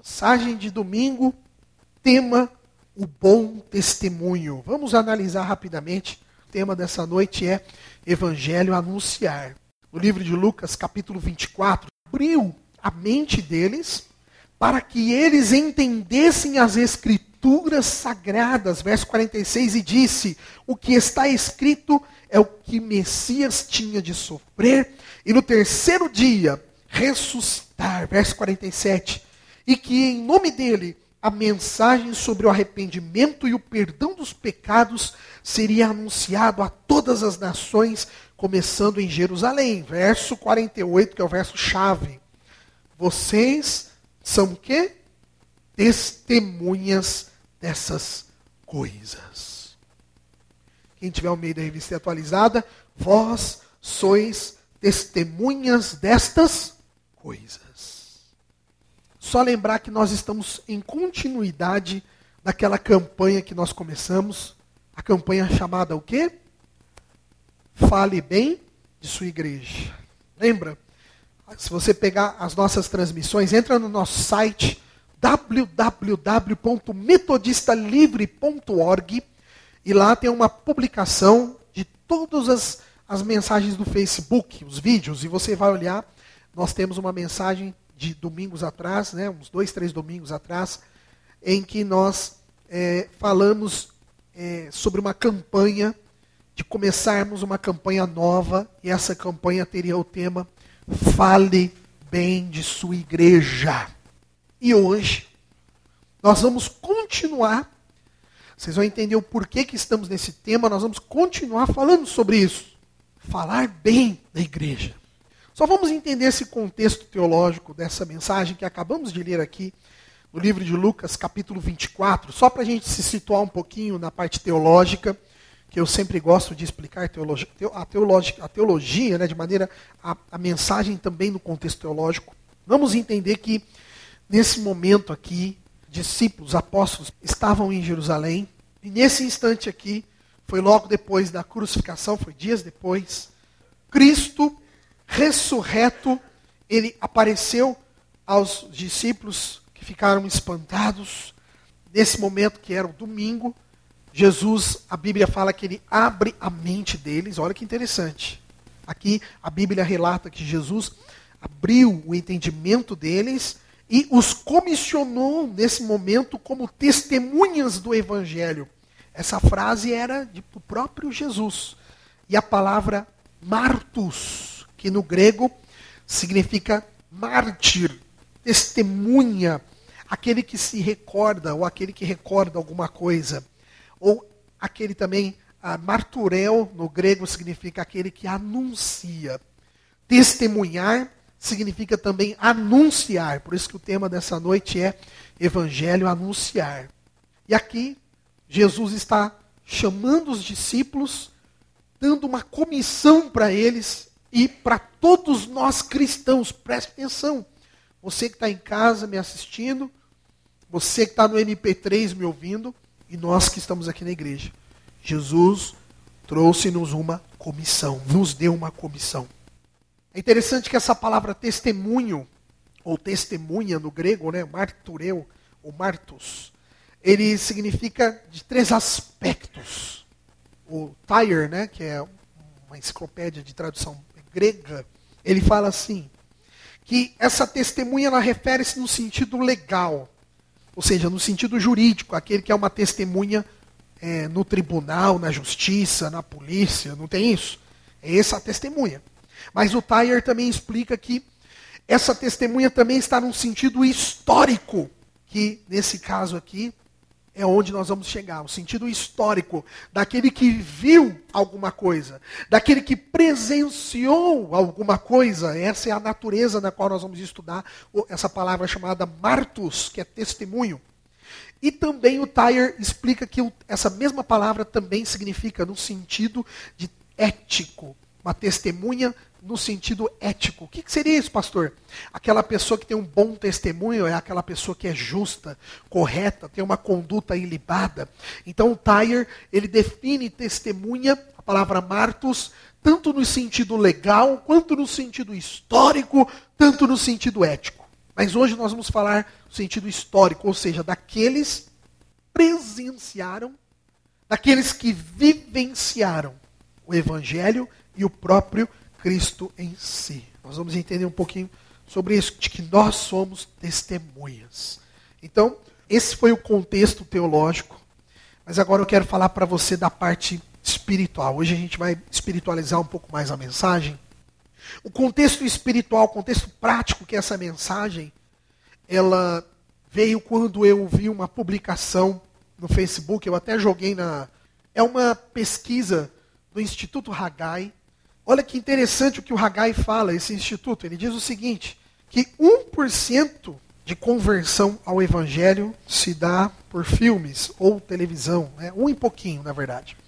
Mensagem de domingo, tema, o bom testemunho. Vamos analisar rapidamente. O tema dessa noite é Evangelho anunciar. No livro de Lucas, capítulo 24, abriu a mente deles para que eles entendessem as Escrituras sagradas. Verso 46, e disse, o que está escrito é o que Messias tinha de sofrer e no terceiro dia ressuscitar. Verso 47, e que em nome dele a mensagem sobre o arrependimento e o perdão dos pecados seria anunciado a todas as nações, começando em Jerusalém. Verso 48, que é o verso chave. Vocês são o quê? Testemunhas dessas coisas. Quem tiver o meio da revista atualizada, vós sois testemunhas destas coisas. Só lembrar que nós estamos em continuidade daquela campanha que nós começamos, a campanha chamada o quê? Fale bem de sua igreja. Lembra? Se você pegar as nossas transmissões, entra no nosso site www.metodistalivre.org e lá tem uma publicação de todas as mensagens do Facebook, os vídeos, e você vai olhar, nós temos uma mensagem de domingos atrás, né, uns 2, 3 domingos atrás, em que nós falamos sobre uma campanha, de começarmos uma campanha nova, e essa campanha teria o tema Fale bem de sua igreja. E hoje, nós vamos continuar, vocês vão entender o porquê que estamos nesse tema, nós vamos continuar falando sobre isso. Falar bem da igreja. Só vamos entender esse contexto teológico dessa mensagem que acabamos de ler aqui no livro de Lucas, capítulo 24, só para a gente se situar um pouquinho na parte teológica, que eu sempre gosto de explicar a teologia, né, de maneira a mensagem também no contexto teológico. Vamos entender que nesse momento aqui, discípulos, apóstolos estavam em Jerusalém, e nesse instante aqui, foi logo depois da crucificação, foi dias depois, Cristo ressurreto, ele apareceu aos discípulos que ficaram espantados. Nesse momento que era o domingo, Jesus, a Bíblia fala que ele abre a mente deles. Olha que interessante. Aqui a Bíblia relata que Jesus abriu o entendimento deles e os comissionou nesse momento como testemunhas do Evangelho. Essa frase era do próprio Jesus. E a palavra martus, que no grego significa mártir, testemunha, aquele que se recorda, ou aquele que recorda alguma coisa. Ou aquele também, marturel, no grego significa aquele que anuncia. Testemunhar significa também anunciar, por isso que o tema dessa noite é Evangelho anunciar. E aqui, Jesus está chamando os discípulos, dando uma comissão para eles, e para todos nós cristãos, preste atenção. Você que está em casa me assistindo, você que está no MP3 me ouvindo, e nós que estamos aqui na igreja. Jesus trouxe-nos uma comissão, nos deu uma comissão. É interessante que essa palavra testemunho, ou testemunha no grego, né, martureu, ou martus, ele significa de 3 aspectos. O Tyre, né, que é uma enciclopédia de tradução grega, ele fala assim, que essa testemunha ela refere-se no sentido legal, ou seja, no sentido jurídico, aquele que é uma testemunha no tribunal, na justiça, na polícia, não tem isso? É essa a testemunha. Mas o Tyre também explica que essa testemunha também está num sentido histórico, que nesse caso aqui é onde nós vamos chegar, o sentido histórico, daquele que viu alguma coisa, daquele que presenciou alguma coisa. Essa é a natureza na qual nós vamos estudar essa palavra chamada martus, que é testemunho. E também o Tyre explica que essa mesma palavra também significa no sentido de ético, uma testemunha no sentido ético. O que seria isso, pastor? Aquela pessoa que tem um bom testemunho é aquela pessoa que é justa, correta, tem uma conduta ilibada. Então o Tyre, ele define testemunha, a palavra martus, tanto no sentido legal, quanto no sentido histórico, tanto no sentido ético. Mas hoje nós vamos falar no sentido histórico, ou seja, daqueles que presenciaram, daqueles que vivenciaram o Evangelho e o próprio Cristo em si. Nós vamos entender um pouquinho sobre isso, de que nós somos testemunhas. Então, esse foi o contexto teológico, mas agora eu quero falar para você da parte espiritual. Hoje a gente vai espiritualizar um pouco mais a mensagem. O contexto espiritual, o contexto prático que essa mensagem, ela veio quando eu vi uma publicação no Facebook, eu até joguei é uma pesquisa do Instituto Haggai. Olha que interessante o que o Haggai fala, esse instituto. Ele diz o seguinte, que 1% de conversão ao Evangelho se dá por filmes ou televisão, né? 1 e pouquinho, na verdade.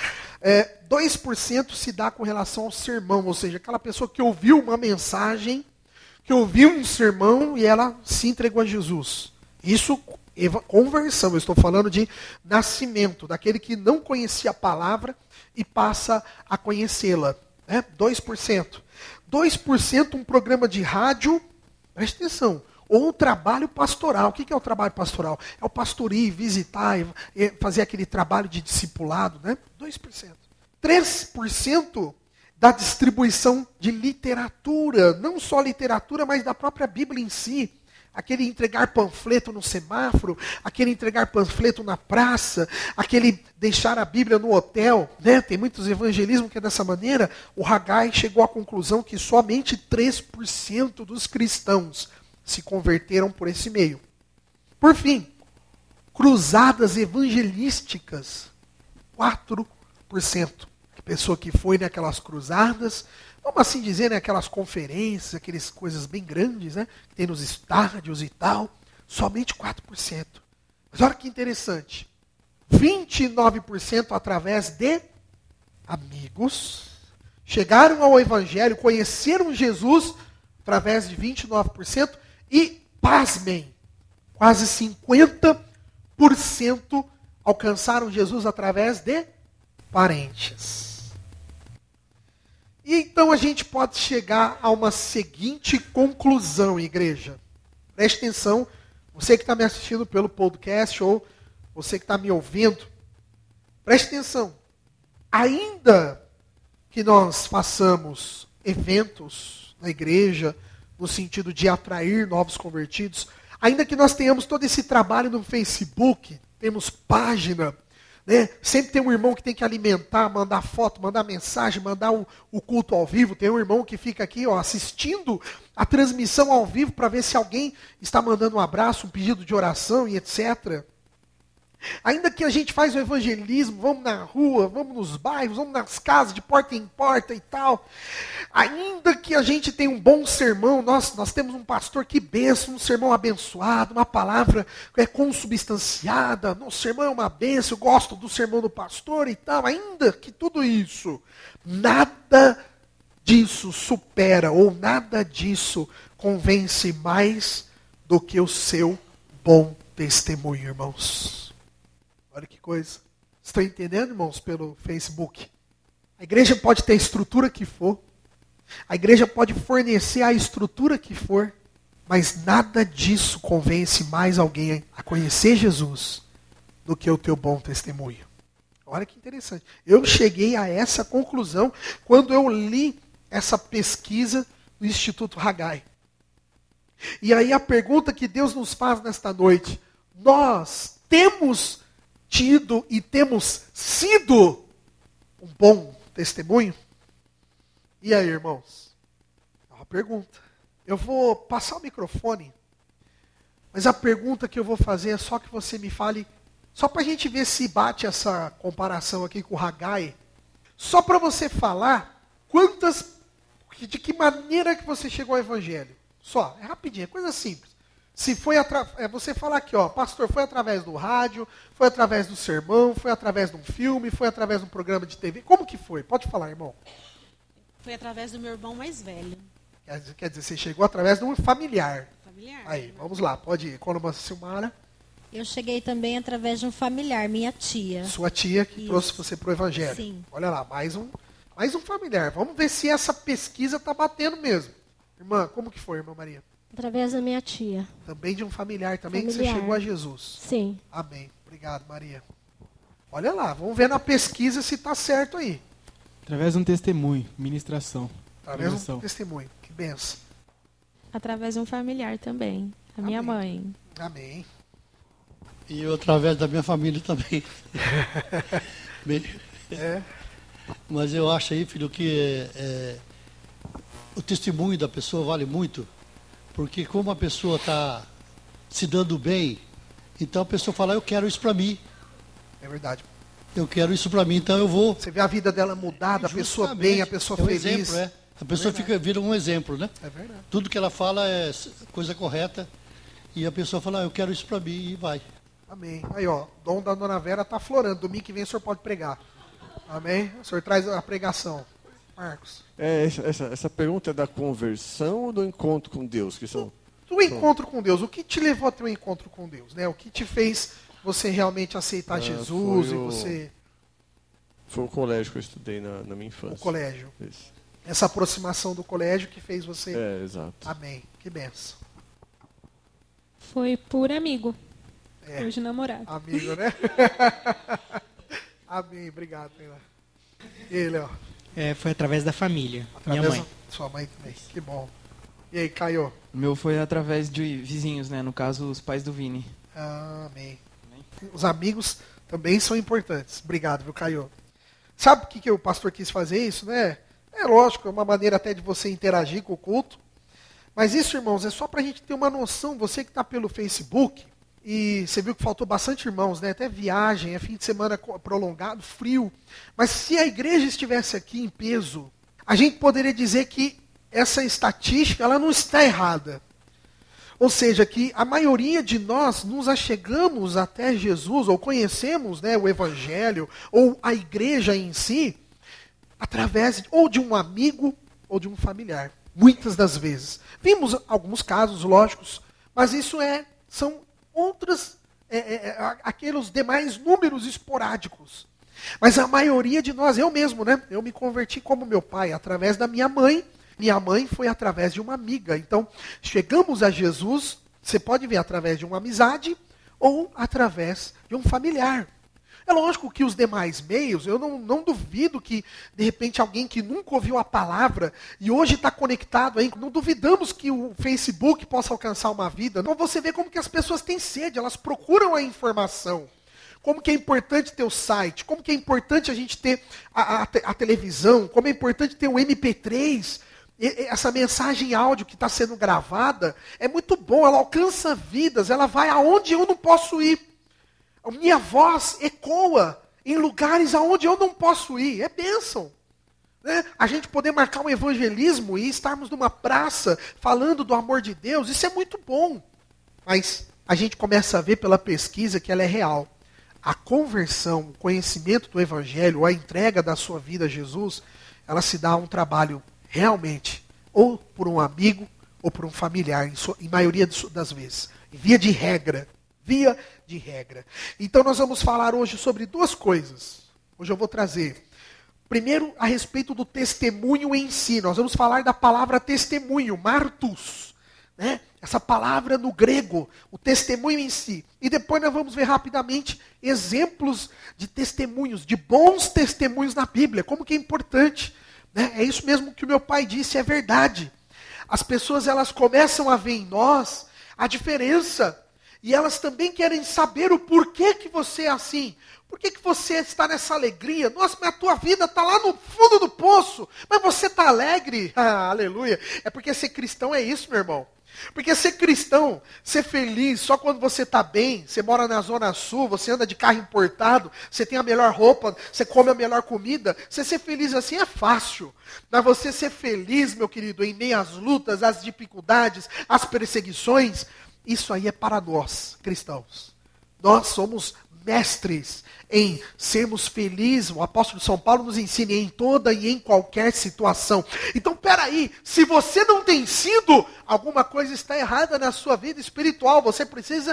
2% se dá com relação ao sermão, ou seja, aquela pessoa que ouviu uma mensagem, que ouviu um sermão e ela se entregou a Jesus. Isso, conversão, eu estou falando de nascimento, daquele que não conhecia a palavra e passa a conhecê-la. 2%. 2% um programa de rádio, preste atenção, ou um trabalho pastoral. O que é o trabalho pastoral? É o pastor ir, visitar, fazer aquele trabalho de discipulado, né? 2%. 3% da distribuição de literatura, não só literatura, mas da própria Bíblia em si. Aquele entregar panfleto no semáforo, aquele entregar panfleto na praça, aquele deixar a Bíblia no hotel, né? Tem muitos evangelismos que é dessa maneira. O Haggai chegou à conclusão que somente 3% dos cristãos se converteram por esse meio. Por fim, cruzadas evangelísticas, 4%. A pessoa que foi naquelas cruzadas, vamos assim dizer, né, aquelas conferências, aquelas coisas bem grandes, né, que tem nos estádios e tal, somente 4%. Mas olha que interessante, 29% através de amigos, chegaram ao Evangelho, conheceram Jesus através de 29%, e, pasmem, quase 50% alcançaram Jesus através de parentes. E então a gente pode chegar a uma seguinte conclusão, igreja. Preste atenção, você que está me assistindo pelo podcast ou você que está me ouvindo, preste atenção. Ainda que nós façamos eventos na igreja, no sentido de atrair novos convertidos, ainda que nós tenhamos todo esse trabalho no Facebook, temos página, né? Sempre tem um irmão que tem que alimentar, mandar foto, mandar mensagem, mandar o culto ao vivo. Tem um irmão que fica aqui assistindo a transmissão ao vivo para ver se alguém está mandando um abraço, um pedido de oração e etc. Ainda que a gente faz o evangelismo, vamos na rua, vamos nos bairros, vamos nas casas, de porta em porta e tal. Ainda que a gente tenha um bom sermão, nós temos um pastor que benção, um sermão abençoado, uma palavra consubstanciada, nosso sermão é uma benção, eu gosto do sermão do pastor e tal. Ainda que tudo isso, nada disso supera, ou nada disso convence mais do que o seu bom testemunho, irmãos. Olha que coisa. Estão entendendo, irmãos, pelo Facebook? A igreja pode ter a estrutura que for. A igreja pode fornecer a estrutura que for. Mas nada disso convence mais alguém a conhecer Jesus do que o teu bom testemunho. Olha que interessante. Eu cheguei a essa conclusão quando eu li essa pesquisa do Instituto Haggai. E aí a pergunta que Deus nos faz nesta noite. Nós temos tido e temos sido um bom testemunho? E aí, irmãos? É uma pergunta. Eu vou passar o microfone, mas a pergunta que eu vou fazer é só que você me fale, só para a gente ver se bate essa comparação aqui com o Haggai, só para você falar de que maneira que você chegou ao Evangelho. Só, é rapidinho, é coisa simples. Se foi você falar aqui, pastor, foi através do rádio, foi através do sermão, foi através de um filme, foi através de um programa de TV. Como que foi? Pode falar, irmão. Foi através do meu irmão mais velho. Quer dizer, você chegou através de um familiar. Familiar. Aí, vamos lá, pode ir. Coloma Silmara. Eu cheguei também através de um familiar, minha tia. Sua tia que Isso. trouxe você para o Evangelho. Sim. Olha lá, mais um familiar. Vamos ver se essa pesquisa está batendo mesmo. Irmã, como que foi, irmã Maria? Através da minha tia. Também de um familiar também que você Familiar. chegou a Jesus. Sim. Amém. Obrigado, Maria. Olha lá, vamos ver na pesquisa se está certo aí. Através de um testemunho, ministração. Através de um pregação. testemunho. Que benção. Através de um familiar também. A minha Amém. mãe. Amém. E eu através da minha família também. Bem, É. mas eu acho aí, filho, que o testemunho da pessoa vale muito, porque como a pessoa está se dando bem, então a pessoa fala, eu quero isso para mim, É verdade. eu quero isso para mim, então eu vou. Você vê a vida dela mudada, a pessoa Justamente, bem, a pessoa é um feliz. exemplo, A pessoa vira um exemplo, né? É verdade. Tudo que ela fala é coisa correta, e a pessoa fala, eu quero isso para mim, e vai. Amém. Aí, ó, o dom da Dona Vera está florando. Domingo que vem o senhor pode pregar. Amém? O senhor traz a pregação. Marcos. Essa pergunta é da conversão ou do encontro com Deus? Que são... Do encontro com Deus. O que te levou a ter um encontro com Deus? Né? O que te fez você realmente aceitar Jesus e você... Foi o colégio que eu estudei na minha infância. O colégio. Isso. Essa aproximação do colégio que fez você... Exato. Amém. Que benção. Foi por amigo. É. Hoje namorado. Amigo, né? Amém. Obrigado, Taylor. Ele, ó. Foi através da família, minha Através mãe. da sua mãe também. Que bom. E aí, Caio? O meu foi através de vizinhos, né? No caso, os pais do Vini. Amém. Os amigos também são importantes. Obrigado, viu, Caio? Sabe por que o pastor quis fazer isso, né? É lógico, é uma maneira até de você interagir com o culto. Mas isso, irmãos, é só para a gente ter uma noção. Você que está pelo Facebook, e você viu que faltou bastante irmãos, né? Até viagem, é fim de semana prolongado, frio. Mas se a igreja estivesse aqui em peso, a gente poderia dizer que essa estatística ela não está errada. Ou seja, que a maioria de nós nos achegamos até Jesus, ou conhecemos, né, o Evangelho, ou a igreja em si, através ou de um amigo ou de um familiar. Muitas das vezes. Vimos alguns casos, lógicos, mas isso são outras, aqueles demais números esporádicos. Mas a maioria de nós, eu mesmo, né? Eu me converti como meu pai, através da minha mãe. Minha mãe foi através de uma amiga. Então, chegamos a Jesus, você pode ver através de uma amizade ou através de um familiar. É lógico que os demais meios, eu não duvido que, de repente, alguém que nunca ouviu a palavra e hoje está conectado aí, não duvidamos que o Facebook possa alcançar uma vida. Então você vê como que as pessoas têm sede, elas procuram a informação. Como que é importante ter o site, como que é importante a gente ter a televisão, como é importante ter o MP3. Essa mensagem áudio que está sendo gravada é muito bom, ela alcança vidas, ela vai aonde eu não posso ir. A minha voz ecoa em lugares aonde eu não posso ir. É bênção. Né? A gente poder marcar um evangelismo e estarmos numa praça falando do amor de Deus, isso é muito bom. Mas a gente começa a ver pela pesquisa que ela é real. A conversão, o conhecimento do evangelho, a entrega da sua vida a Jesus, ela se dá a um trabalho realmente, ou por um amigo, ou por um familiar, em maioria das vezes. Via de regra. Via de regra. Então nós vamos falar hoje sobre duas coisas. Hoje eu vou trazer, primeiro, a respeito do testemunho em si. Nós vamos falar da palavra testemunho, martus. Né? Essa palavra no grego, o testemunho em si. E depois nós vamos ver rapidamente exemplos de testemunhos, de bons testemunhos na Bíblia. Como que é importante. Né? É isso mesmo que o meu pai disse, é verdade. As pessoas elas começam a ver em nós a diferença. E elas também querem saber o porquê que você é assim. Por que você está nessa alegria? Nossa, mas a tua vida está lá no fundo do poço. Mas você está alegre? Ah, aleluia. É porque ser cristão é isso, meu irmão. Porque ser cristão, ser feliz, só quando você está bem, você mora na Zona Sul, você anda de carro importado, você tem a melhor roupa, você come a melhor comida, você ser feliz assim é fácil. Mas você ser feliz, meu querido, em meio às lutas, às dificuldades, às perseguições, isso aí é para nós, cristãos. Nós somos mestres em sermos felizes. O apóstolo São Paulo nos ensina em toda e em qualquer situação. Então, peraí, se você não tem sido, alguma coisa está errada na sua vida espiritual. Você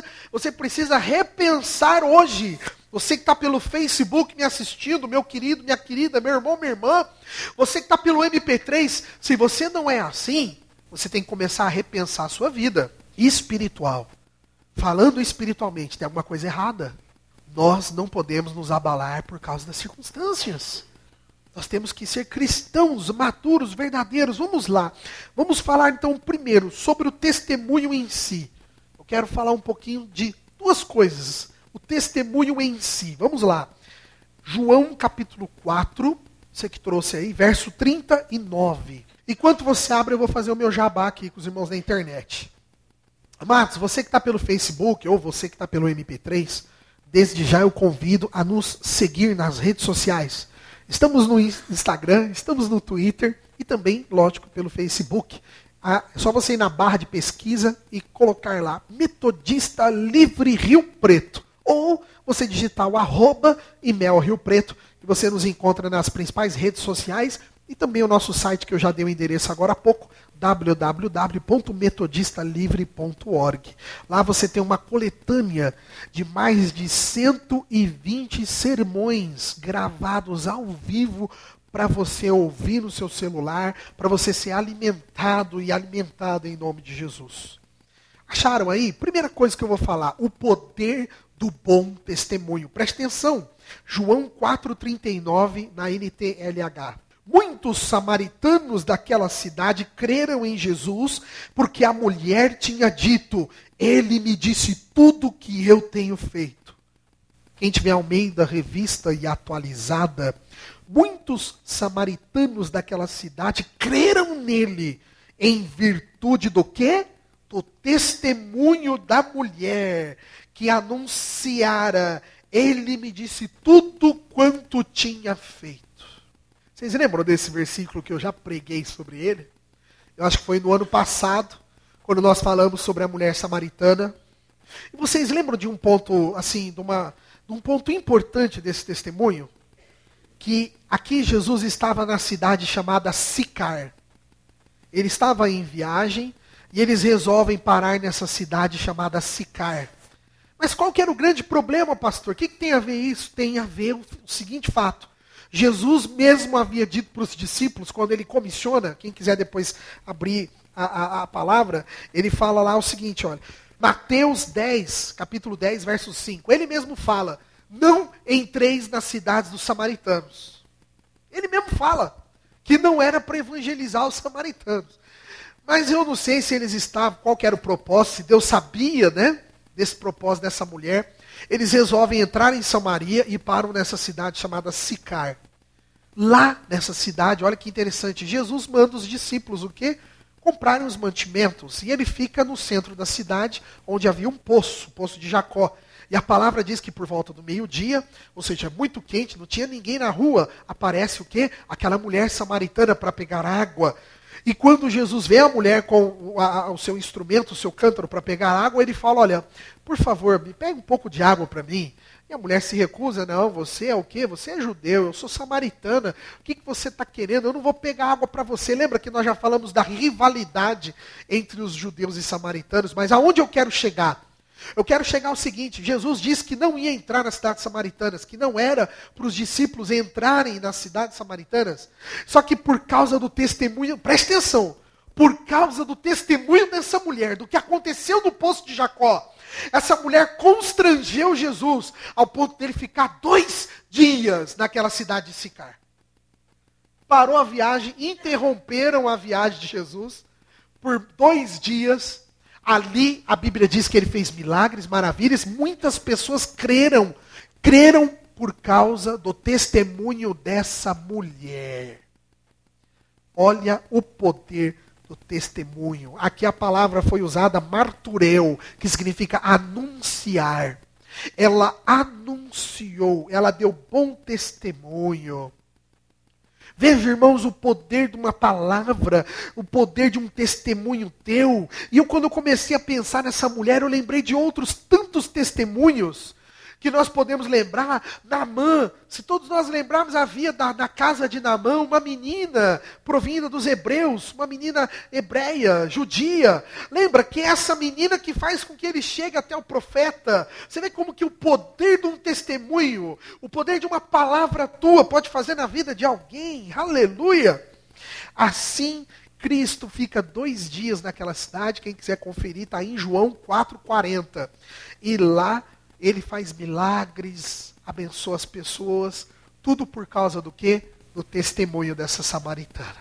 precisa repensar hoje. Você que está pelo Facebook me assistindo, meu querido, minha querida, meu irmão, minha irmã. Você que está pelo MP3, se você não é assim, você tem que começar a repensar a sua vida espiritual. Falando espiritualmente, tem alguma coisa errada. Nós não podemos nos abalar por causa das circunstâncias. Nós temos que ser cristãos, maduros, verdadeiros. Vamos lá. Vamos falar então primeiro sobre o testemunho em si. Eu quero falar um pouquinho de duas coisas. O testemunho em si. Vamos lá. João capítulo 4, você que trouxe aí, verso 39. Enquanto você abre, eu vou fazer o meu jabá aqui com os irmãos da internet. Amados, você que está pelo Facebook ou você que está pelo MP3, desde já eu convido a nos seguir nas redes sociais. Estamos no Instagram, estamos no Twitter e também, lógico, pelo Facebook. É só você ir na barra de pesquisa e colocar lá Metodista Livre Rio Preto. Ou você digitar o @Imel Rio Preto e você nos encontra nas principais redes sociais e também o nosso site que eu já dei o endereço agora há pouco, www.metodistalivre.org. Lá você tem uma coletânea de mais de 120 sermões gravados ao vivo para você ouvir no seu celular, para você ser alimentado e alimentado em nome de Jesus. Acharam aí? Primeira coisa que eu vou falar, o poder do bom testemunho. Preste atenção, João 4,39 na NTLH. Muitos samaritanos daquela cidade creram em Jesus, porque a mulher tinha dito, ele me disse tudo o que eu tenho feito. Quem tiver Almeida, revista e atualizada, muitos samaritanos daquela cidade creram nele, em virtude do quê? Do testemunho da mulher, que anunciara, ele me disse tudo quanto tinha feito. Vocês lembram desse versículo que eu já preguei sobre ele? Eu acho que foi no ano passado, quando nós falamos sobre a mulher samaritana. E vocês lembram de um ponto, assim, de um ponto importante desse testemunho? Que aqui Jesus estava na cidade chamada Sicar. Ele estava em viagem e eles resolvem parar nessa cidade chamada Sicar. Mas qual que era o grande problema, pastor? O que tem a ver isso? Tem a ver o seguinte fato. Jesus mesmo havia dito para os discípulos, quando ele comissiona, quem quiser depois abrir a palavra, ele fala lá o seguinte, olha, Mateus 10, capítulo 10, verso 5, ele mesmo fala, não entreis nas cidades dos samaritanos. Ele mesmo fala que não era para evangelizar os samaritanos. Mas eu não sei se eles estavam, qual que era o propósito, se Deus sabia, né, desse propósito dessa mulher. Eles resolvem entrar em Samaria e param nessa cidade chamada Sicar. Lá nessa cidade, olha que interessante, Jesus manda os discípulos o quê? Comprarem os mantimentos. E ele fica no centro da cidade, onde havia um poço, o poço de Jacó. E a palavra diz que por volta do meio-dia, ou seja, muito quente, não tinha ninguém na rua, aparece o quê? Aquela mulher samaritana para pegar água. E quando Jesus vê a mulher com o seu instrumento, o seu cântaro para pegar água, ele fala, olha, por favor, me pega um pouco de água para mim. E a mulher se recusa, não, você é o quê? Você é judeu, eu sou samaritana, o que você está querendo? Eu não vou pegar água para você. Lembra que nós já falamos da rivalidade entre os judeus e samaritanos, mas aonde eu quero chegar? Eu quero chegar ao seguinte, Jesus disse que não ia entrar nas cidades samaritanas, que não era para os discípulos entrarem nas cidades samaritanas, só que por causa do testemunho, preste atenção, por causa do testemunho dessa mulher, do que aconteceu no poço de Jacó, essa mulher constrangeu Jesus ao ponto dele ficar 2 dias naquela cidade de Sicar. Parou a viagem, interromperam a viagem de Jesus por 2 dias. Ali a Bíblia diz que ele fez milagres, maravilhas. Muitas pessoas creram por causa do testemunho dessa mulher. Olha o poder do testemunho. Aqui a palavra foi usada martureu, que significa anunciar. Ela anunciou, ela deu bom testemunho. Veja, irmãos, o poder de uma palavra, o poder de um testemunho teu. E quando eu comecei a pensar nessa mulher, eu lembrei de outros tantos testemunhos que nós podemos lembrar. Naamã, se todos nós lembrarmos, havia na casa de Naamã uma menina provinda dos hebreus, uma menina hebreia, judia. Lembra que é essa menina que faz com que ele chegue até o profeta. Você vê como que o poder de um testemunho, o poder de uma palavra tua pode fazer na vida de alguém. Aleluia! Assim Cristo fica 2 dias naquela cidade, quem quiser conferir, está em João 4,40. E lá ele faz milagres, abençoa as pessoas, tudo por causa do quê? Do testemunho dessa samaritana.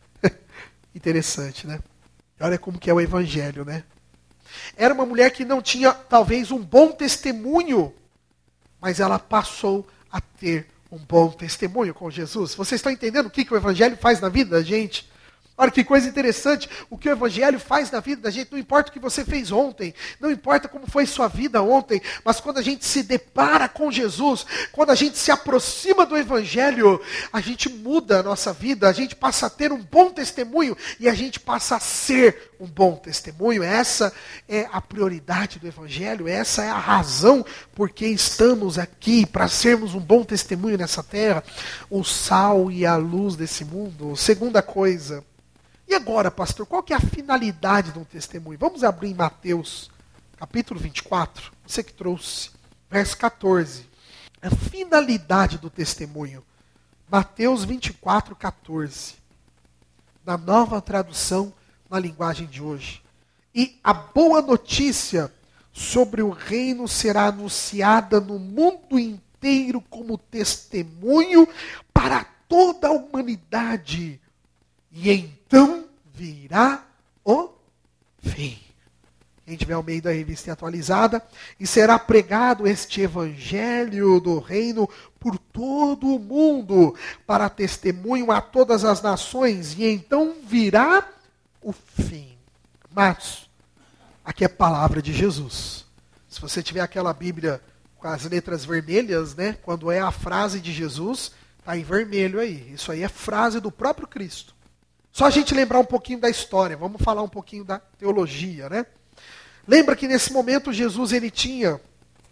Interessante, né? Olha como que é o evangelho, né? Era uma mulher que não tinha, talvez, um bom testemunho, mas ela passou a ter um bom testemunho com Jesus. Vocês estão entendendo o que o evangelho faz na vida da gente? Olha que coisa interessante, o que o evangelho faz na vida da gente, não importa o que você fez ontem, não importa como foi sua vida ontem, mas quando a gente se depara com Jesus, quando a gente se aproxima do evangelho, a gente muda a nossa vida, a gente passa a ter um bom testemunho e a gente passa a ser um bom testemunho. Essa é a prioridade do evangelho, essa é a razão por que estamos aqui, para sermos um bom testemunho nessa terra, o sal e a luz desse mundo. Segunda coisa, e agora, pastor, qual que é a finalidade de um testemunho? Vamos abrir em Mateus, capítulo 24, você que trouxe, verso 14. A finalidade do testemunho. Mateus 24, 14. Na nova tradução, na linguagem de hoje. E a boa notícia sobre o reino será anunciada no mundo inteiro como testemunho para toda a humanidade. E então virá o fim. Quem tiver ao meio da revista atualizada, e será pregado este evangelho do reino por todo o mundo, para testemunho a todas as nações, e então virá o fim. Marcos, aqui é a palavra de Jesus. Se você tiver aquela Bíblia com as letras vermelhas, né, quando é a frase de Jesus, está em vermelho aí. Isso aí é frase do próprio Cristo. Só a gente lembrar um pouquinho da história, vamos falar um pouquinho da teologia, né? Lembra que nesse momento Jesus ele tinha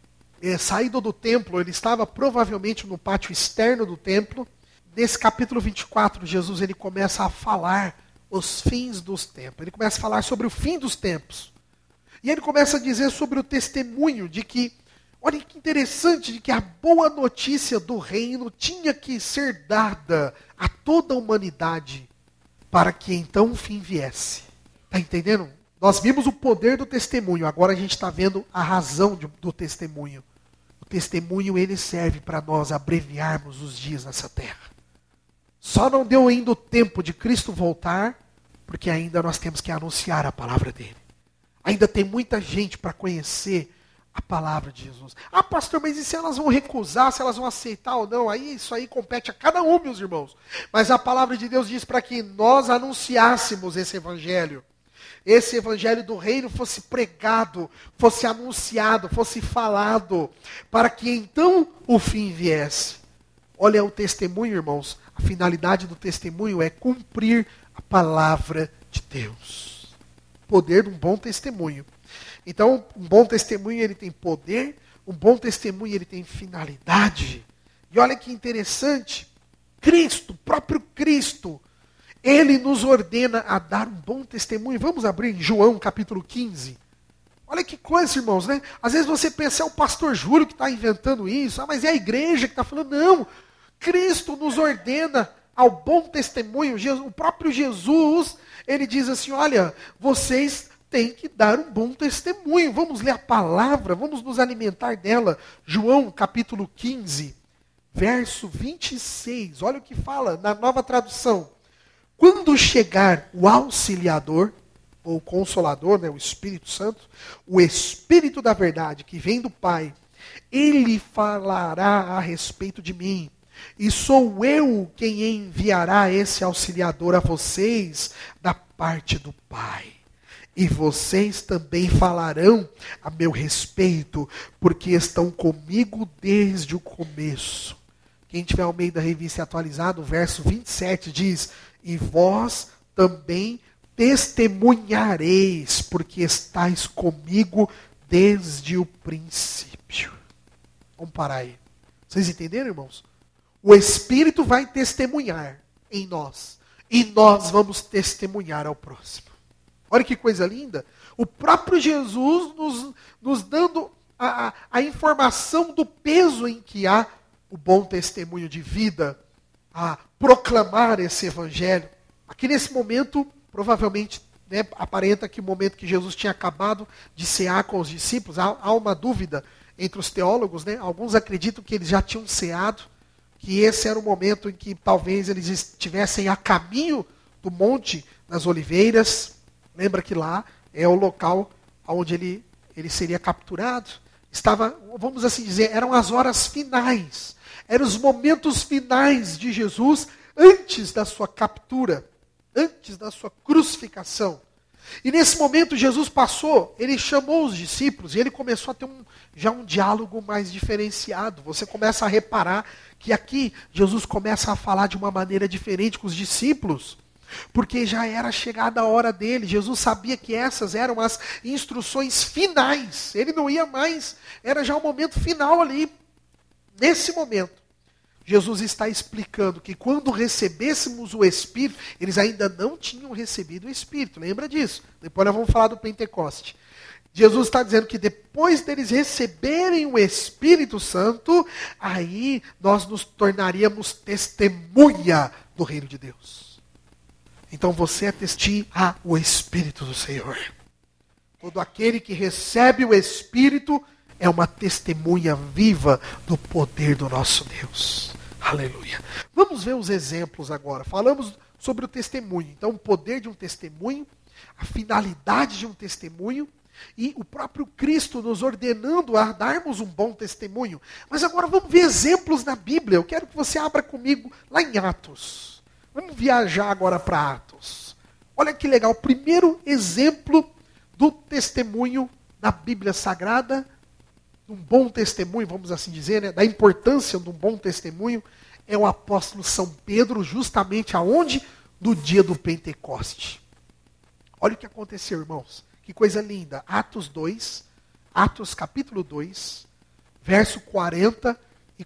saído do templo, ele estava provavelmente no pátio externo do templo. Nesse capítulo 24, Jesus ele começa a falar os fins dos tempos. Ele começa a falar sobre o fim dos tempos. E ele começa a dizer sobre o testemunho de que, olha que interessante, de que a boa notícia do reino tinha que ser dada a toda a humanidade, para que então o fim viesse. Está entendendo? Nós vimos o poder do testemunho, agora a gente está vendo a razão do testemunho. O testemunho ele serve para nós abreviarmos os dias nessa terra. Só não deu ainda o tempo de Cristo voltar, porque ainda nós temos que anunciar a palavra dele. Ainda tem muita gente para conhecer a palavra de Jesus. Ah, pastor, mas e se elas vão recusar, se elas vão aceitar ou não? Aí isso aí compete a cada um, meus irmãos. Mas a palavra de Deus diz para que nós anunciássemos esse evangelho do reino fosse pregado, fosse anunciado, fosse falado, para que então o fim viesse. Olha o testemunho, irmãos. A finalidade do testemunho é cumprir a palavra de Deus. O poder de um bom testemunho. Então, um bom testemunho ele tem poder, um bom testemunho ele tem finalidade. E olha que interessante, Cristo, o próprio Cristo, ele nos ordena a dar um bom testemunho. Vamos abrir em João capítulo 15. Olha que coisa, irmãos, né? Às vezes você pensa, é o pastor Júlio que está inventando isso, mas é a igreja que está falando. Não, Cristo nos ordena ao bom testemunho. O próprio Jesus, ele diz assim, olha, vocês têm que dar um bom testemunho. Vamos ler a palavra, vamos nos alimentar dela. João capítulo 15, verso 26. Olha o que fala na nova tradução. Quando chegar o auxiliador, ou consolador, né, o Espírito Santo, o Espírito da verdade que vem do Pai, ele falará a respeito de mim. E sou eu quem enviará esse auxiliador a vocês da parte do Pai. E vocês também falarão a meu respeito, porque estão comigo desde o começo. Quem tiver ao meio da revista atualizada, o verso 27 diz, e vós também testemunhareis, porque estáis comigo desde o princípio. Vamos parar aí. Vocês entenderam, irmãos? O Espírito vai testemunhar em nós, e nós vamos testemunhar ao próximo. Olha que coisa linda. O próprio Jesus nos dando a informação do peso em que há o bom testemunho de vida, a proclamar esse evangelho. Aqui nesse momento, provavelmente, né, aparenta que o momento que Jesus tinha acabado de cear com os discípulos, há uma dúvida entre os teólogos, né? Alguns acreditam que eles já tinham ceado, que esse era o momento em que talvez eles estivessem a caminho do Monte das Oliveiras. Lembra que lá é o local onde ele seria capturado. Estava, vamos assim dizer, eram as horas finais, eram os momentos finais de Jesus antes da sua captura, antes da sua crucificação. E nesse momento Jesus passou, ele chamou os discípulos e ele começou a ter já um diálogo mais diferenciado. Você começa a reparar que aqui Jesus começa a falar de uma maneira diferente com os discípulos, porque já era chegada a hora dele. Jesus sabia que essas eram as instruções finais. Ele não ia mais, era já o momento final ali. Nesse momento, Jesus está explicando que quando recebêssemos o Espírito, eles ainda não tinham recebido o Espírito. Lembra disso? Depois nós vamos falar do Pentecoste. Jesus está dizendo que depois deles receberem o Espírito Santo, aí nós nos tornaríamos testemunha do reino de Deus. Então você é testemunha o Espírito do Senhor. Todo aquele que recebe o Espírito é uma testemunha viva do poder do nosso Deus. Aleluia. Vamos ver os exemplos agora. Falamos sobre o testemunho. Então, o poder de um testemunho, a finalidade de um testemunho e o próprio Cristo nos ordenando a darmos um bom testemunho. Mas agora vamos ver exemplos na Bíblia. Eu quero que você abra comigo lá em Atos. Vamos viajar agora para Atos. Olha que legal. O primeiro exemplo do testemunho na Bíblia Sagrada, um bom testemunho, vamos assim dizer, né, da importância de um bom testemunho, é o apóstolo São Pedro, justamente aonde? No dia do Pentecoste. Olha o que aconteceu, irmãos. Que coisa linda. Atos capítulo 2, verso 40 e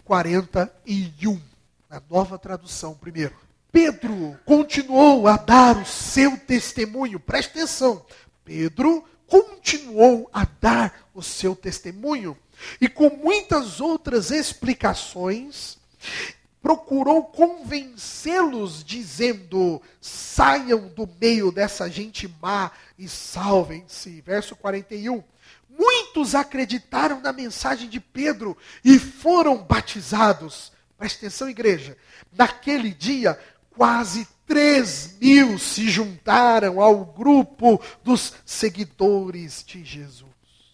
41. Na nova tradução, primeiro. Pedro continuou a dar o seu testemunho. Preste atenção. Pedro continuou a dar o seu testemunho. E com muitas outras explicações, procurou convencê-los, dizendo: saiam do meio dessa gente má e salvem-se. Verso 41. Muitos acreditaram na mensagem de Pedro e foram batizados. Preste atenção, igreja. Naquele dia, quase 3.000 se juntaram ao grupo dos seguidores de Jesus.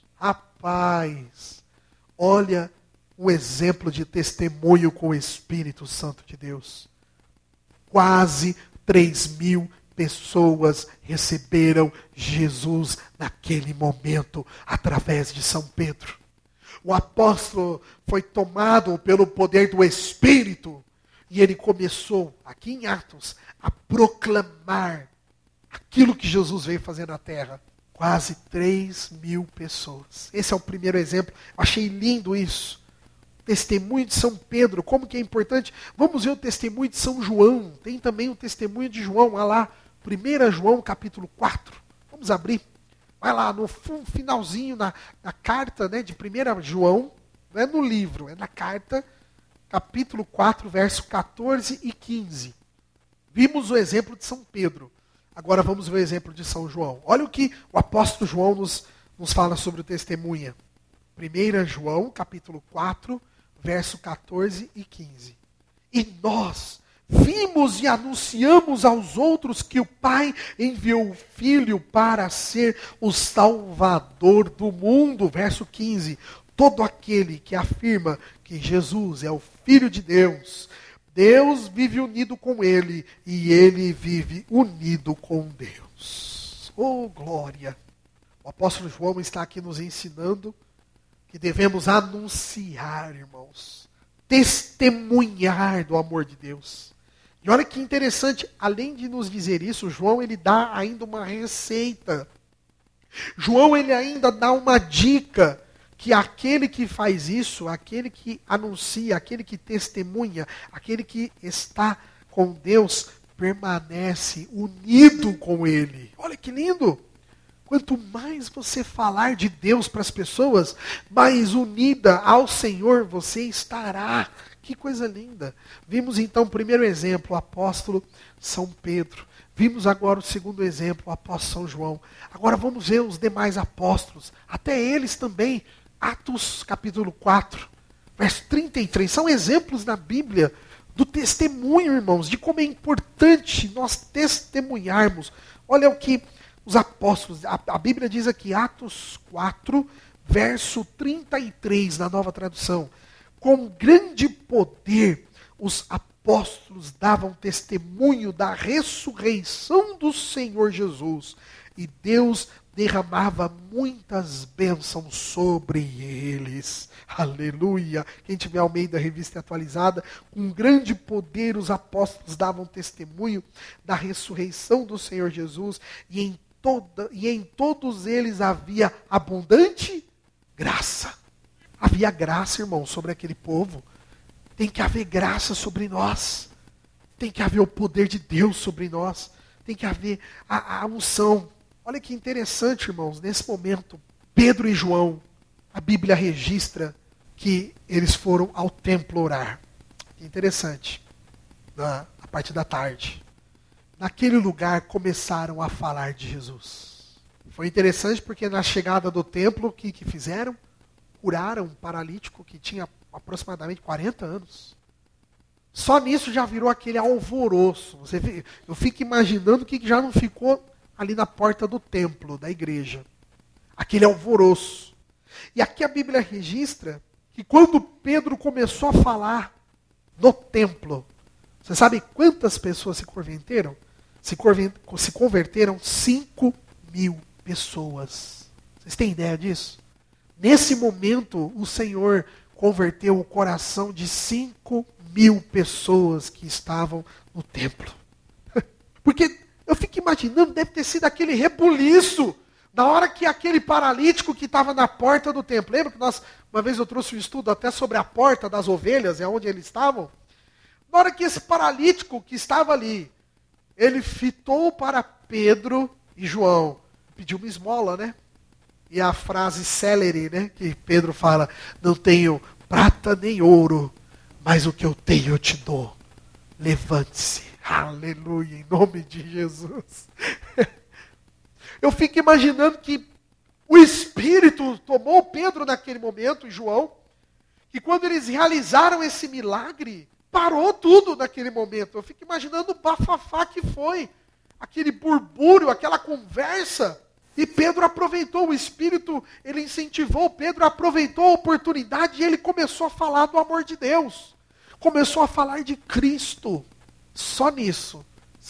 Rapaz, olha o exemplo de testemunho com o Espírito Santo de Deus. Quase 3.000 pessoas receberam Jesus naquele momento, através de São Pedro. O apóstolo foi tomado pelo poder do Espírito e ele começou, aqui em Atos, a proclamar aquilo que Jesus veio fazer na terra. Quase 3.000 pessoas. Esse é o primeiro exemplo. Eu achei lindo isso. Testemunho de São Pedro, como que é importante. Vamos ver o testemunho de São João. Tem também o testemunho de João. Olha lá, 1 João capítulo 4. Vamos abrir. Vai lá, no finalzinho, na carta, né, de 1 João. Não é no livro, é na carta, capítulo 4, verso 14 e 15. Vimos o exemplo de São Pedro. Agora vamos ver o exemplo de São João. Olha o que o apóstolo João nos fala sobre o testemunha. 1 João, capítulo 4, verso 14 e 15. E nós vimos e anunciamos aos outros que o Pai enviou o Filho para ser o Salvador do mundo. Verso 15. Todo aquele que afirma que Jesus é o Filho de Deus, Deus vive unido com ele e ele vive unido com Deus. Oh, glória! O apóstolo João está aqui nos ensinando que devemos anunciar, irmãos, testemunhar do amor de Deus. E olha que interessante, além de nos dizer isso, João ele dá ainda uma receita. João ele ainda dá uma dica, que aquele que faz isso, aquele que anuncia, aquele que testemunha, aquele que está com Deus, permanece unido com Ele. Olha que lindo! Quanto mais você falar de Deus para as pessoas, mais unida ao Senhor você estará. Que coisa linda. Vimos então o primeiro exemplo, o apóstolo São Pedro. Vimos agora o segundo exemplo, o apóstolo São João. Agora vamos ver os demais apóstolos. Até eles também. Atos capítulo 4, verso 33. São exemplos na Bíblia do testemunho, irmãos, de como é importante nós testemunharmos. Olha o que os apóstolos, a Bíblia diz aqui, Atos 4, verso 33, na Nova Tradução. Com grande poder, os apóstolos davam testemunho da ressurreição do Senhor Jesus, e Deus derramava muitas bênçãos sobre eles. Aleluia! Quem tiver Almeida Revista Atualizada, com grande poder os apóstolos davam testemunho da ressurreição do Senhor Jesus, e em todos eles havia abundante graça. Havia graça, irmão, sobre aquele povo. Tem que haver graça sobre nós. Tem que haver o poder de Deus sobre nós. Tem que haver a unção. Olha que interessante, irmãos, nesse momento, Pedro e João, a Bíblia registra que eles foram ao templo orar. Que interessante. A parte da tarde. Naquele lugar começaram a falar de Jesus. Foi interessante porque na chegada do templo, o que fizeram? Curaram um paralítico que tinha aproximadamente 40 anos. Só nisso já virou aquele alvoroço. Eu fico imaginando o que já não ficou ali na porta do templo, da igreja. Aquele alvoroço. E aqui a Bíblia registra que quando Pedro começou a falar no templo, você sabe quantas pessoas se converteram? Se converteram 5.000 pessoas. Vocês têm ideia disso? Nesse momento, o Senhor converteu o coração de 5.000 pessoas que estavam no templo. Porque eu fico imaginando, deve ter sido aquele rebuliço, na hora que aquele paralítico que estava na porta do templo, lembra que uma vez eu trouxe um estudo até sobre a porta das ovelhas, é onde eles estavam? Na hora que esse paralítico que estava ali, ele fitou para Pedro e João, pediu uma esmola, né? E a frase célere, né, que Pedro fala, não tenho prata nem ouro, mas o que eu tenho eu te dou. Levante-se. Aleluia, em nome de Jesus. Eu fico imaginando que o Espírito tomou Pedro naquele momento, e João, que quando eles realizaram esse milagre, parou tudo naquele momento. Eu fico imaginando o bafafá que foi, aquele burbúrio, aquela conversa. E Pedro aproveitou, o Espírito, ele incentivou, Pedro aproveitou a oportunidade e ele começou a falar do amor de Deus. Começou a falar de Cristo. Só nisso,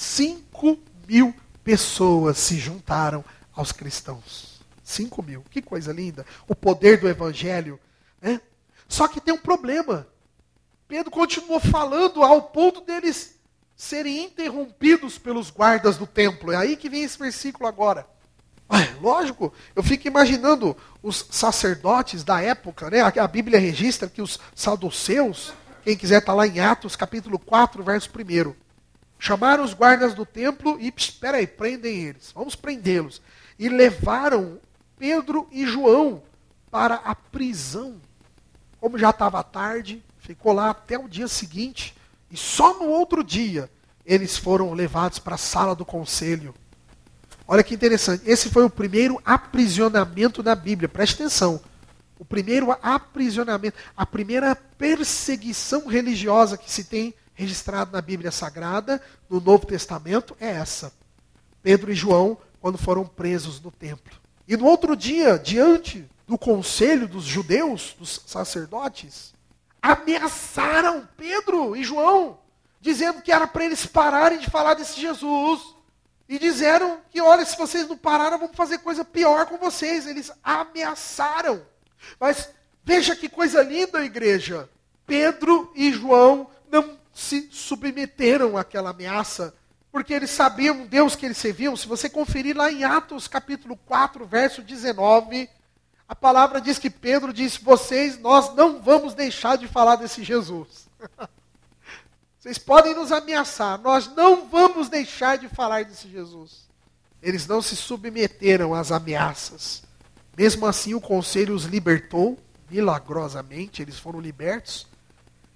5.000 pessoas se juntaram aos cristãos. 5.000, que coisa linda. O poder do Evangelho, né? Só que tem um problema. Pedro continuou falando ao ponto deles serem interrompidos pelos guardas do templo. É aí que vem esse versículo agora. Lógico, eu fico imaginando os sacerdotes da época, né? A Bíblia registra que os saduceus, quem quiser está lá em Atos, capítulo 4, verso 1. Chamaram os guardas do templo e, espera aí, prendem eles. Vamos prendê-los. E levaram Pedro e João para a prisão. Como já estava tarde, ficou lá até o dia seguinte. E só no outro dia, eles foram levados para a sala do conselho. Olha que interessante. Esse foi o primeiro aprisionamento na Bíblia. Preste atenção. O primeiro aprisionamento, a primeira perseguição religiosa que se tem registrado na Bíblia Sagrada, no Novo Testamento, é essa. Pedro e João, quando foram presos no templo. E no outro dia, diante do conselho dos judeus, dos sacerdotes, ameaçaram Pedro e João, dizendo que era para eles pararem de falar desse Jesus. E disseram que, olha, se vocês não pararam, vamos fazer coisa pior com vocês. Eles ameaçaram. Mas veja que coisa linda, igreja. Pedro e João não se submeteram àquela ameaça, porque eles sabiam o Deus que eles serviam. Se você conferir lá em Atos capítulo 4, verso 19, a palavra diz que Pedro disse, nós não vamos deixar de falar desse Jesus. Vocês podem nos ameaçar, nós não vamos deixar de falar desse Jesus. Eles não se submeteram às ameaças. Mesmo assim, o conselho os libertou, milagrosamente, eles foram libertos.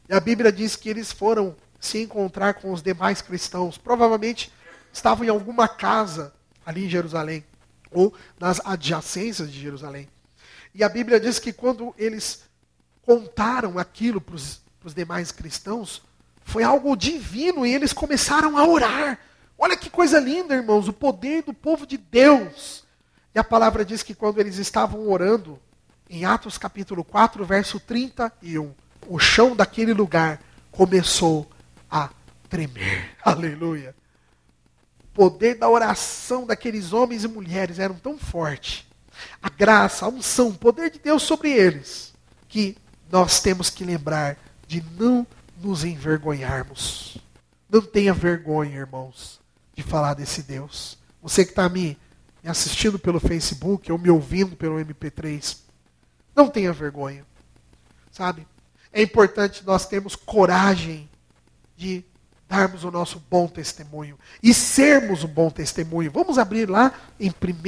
E a Bíblia diz que eles foram se encontrar com os demais cristãos. Provavelmente estavam em alguma casa ali em Jerusalém, ou nas adjacências de Jerusalém. E a Bíblia diz que quando eles contaram aquilo para os demais cristãos, foi algo divino e eles começaram a orar. Olha que coisa linda, irmãos, o poder do povo de Deus. E a palavra diz que quando eles estavam orando, em Atos capítulo 4, verso 31, o chão daquele lugar começou a tremer. Aleluia. O poder da oração daqueles homens e mulheres eram tão forte. A graça, a unção, o poder de Deus sobre eles, que nós temos que lembrar de não nos envergonharmos. Não tenha vergonha, irmãos, de falar desse Deus. Você que está me assistindo pelo Facebook ou me ouvindo pelo MP3, não tenha vergonha. Sabe? É importante nós termos coragem de darmos o nosso bom testemunho e sermos um bom testemunho. Vamos abrir lá em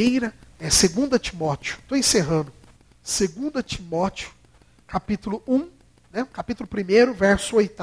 2 Timóteo. Estou encerrando. 2 Timóteo, capítulo 1, né? Capítulo 1, verso 8.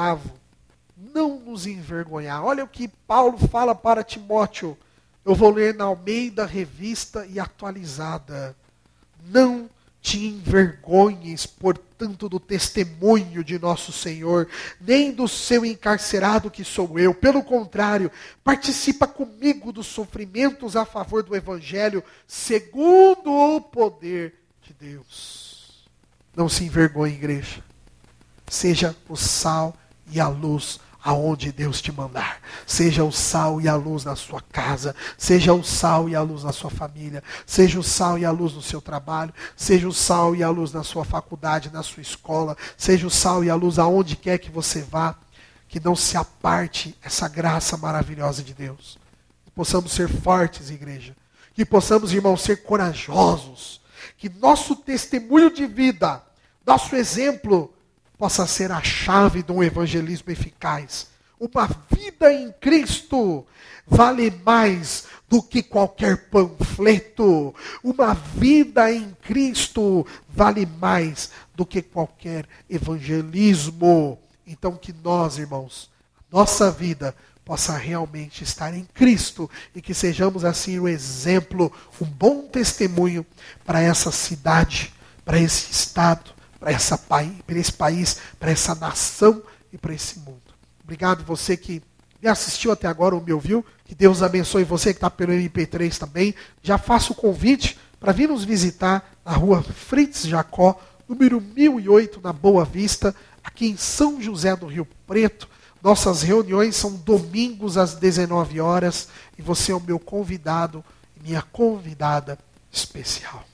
Não nos envergonhar. Olha o que Paulo fala para Timóteo. Eu vou ler na Almeida Revista e Atualizada. Não te envergonhes, portanto, do testemunho de nosso Senhor, nem do seu encarcerado que sou eu. Pelo contrário, participa comigo dos sofrimentos a favor do Evangelho, segundo o poder de Deus. Não se envergonhe, igreja. Seja o sal e a luz aonde Deus te mandar. Seja o sal e a luz na sua casa. Seja o sal e a luz na sua família. Seja o sal e a luz no seu trabalho. Seja o sal e a luz na sua faculdade, na sua escola. Seja o sal e a luz aonde quer que você vá. Que não se aparte essa graça maravilhosa de Deus. Que possamos ser fortes, igreja. Que possamos, irmãos, ser corajosos. Que nosso testemunho de vida, nosso exemplo, possa ser a chave de um evangelismo eficaz. Uma vida em Cristo vale mais do que qualquer panfleto. Uma vida em Cristo vale mais do que qualquer evangelismo. Então que nós, irmãos, nossa vida possa realmente estar em Cristo e que sejamos assim um exemplo, um bom testemunho para essa cidade, para esse estado, para esse país, para essa nação e para esse mundo. Obrigado você que me assistiu até agora ou me ouviu. Que Deus abençoe você que está pelo MP3 também. Já faço o convite para vir nos visitar na rua Fritz Jacó, número 1008, na Boa Vista, aqui em São José do Rio Preto. Nossas reuniões são domingos às 19 horas e você é o meu convidado e minha convidada especial.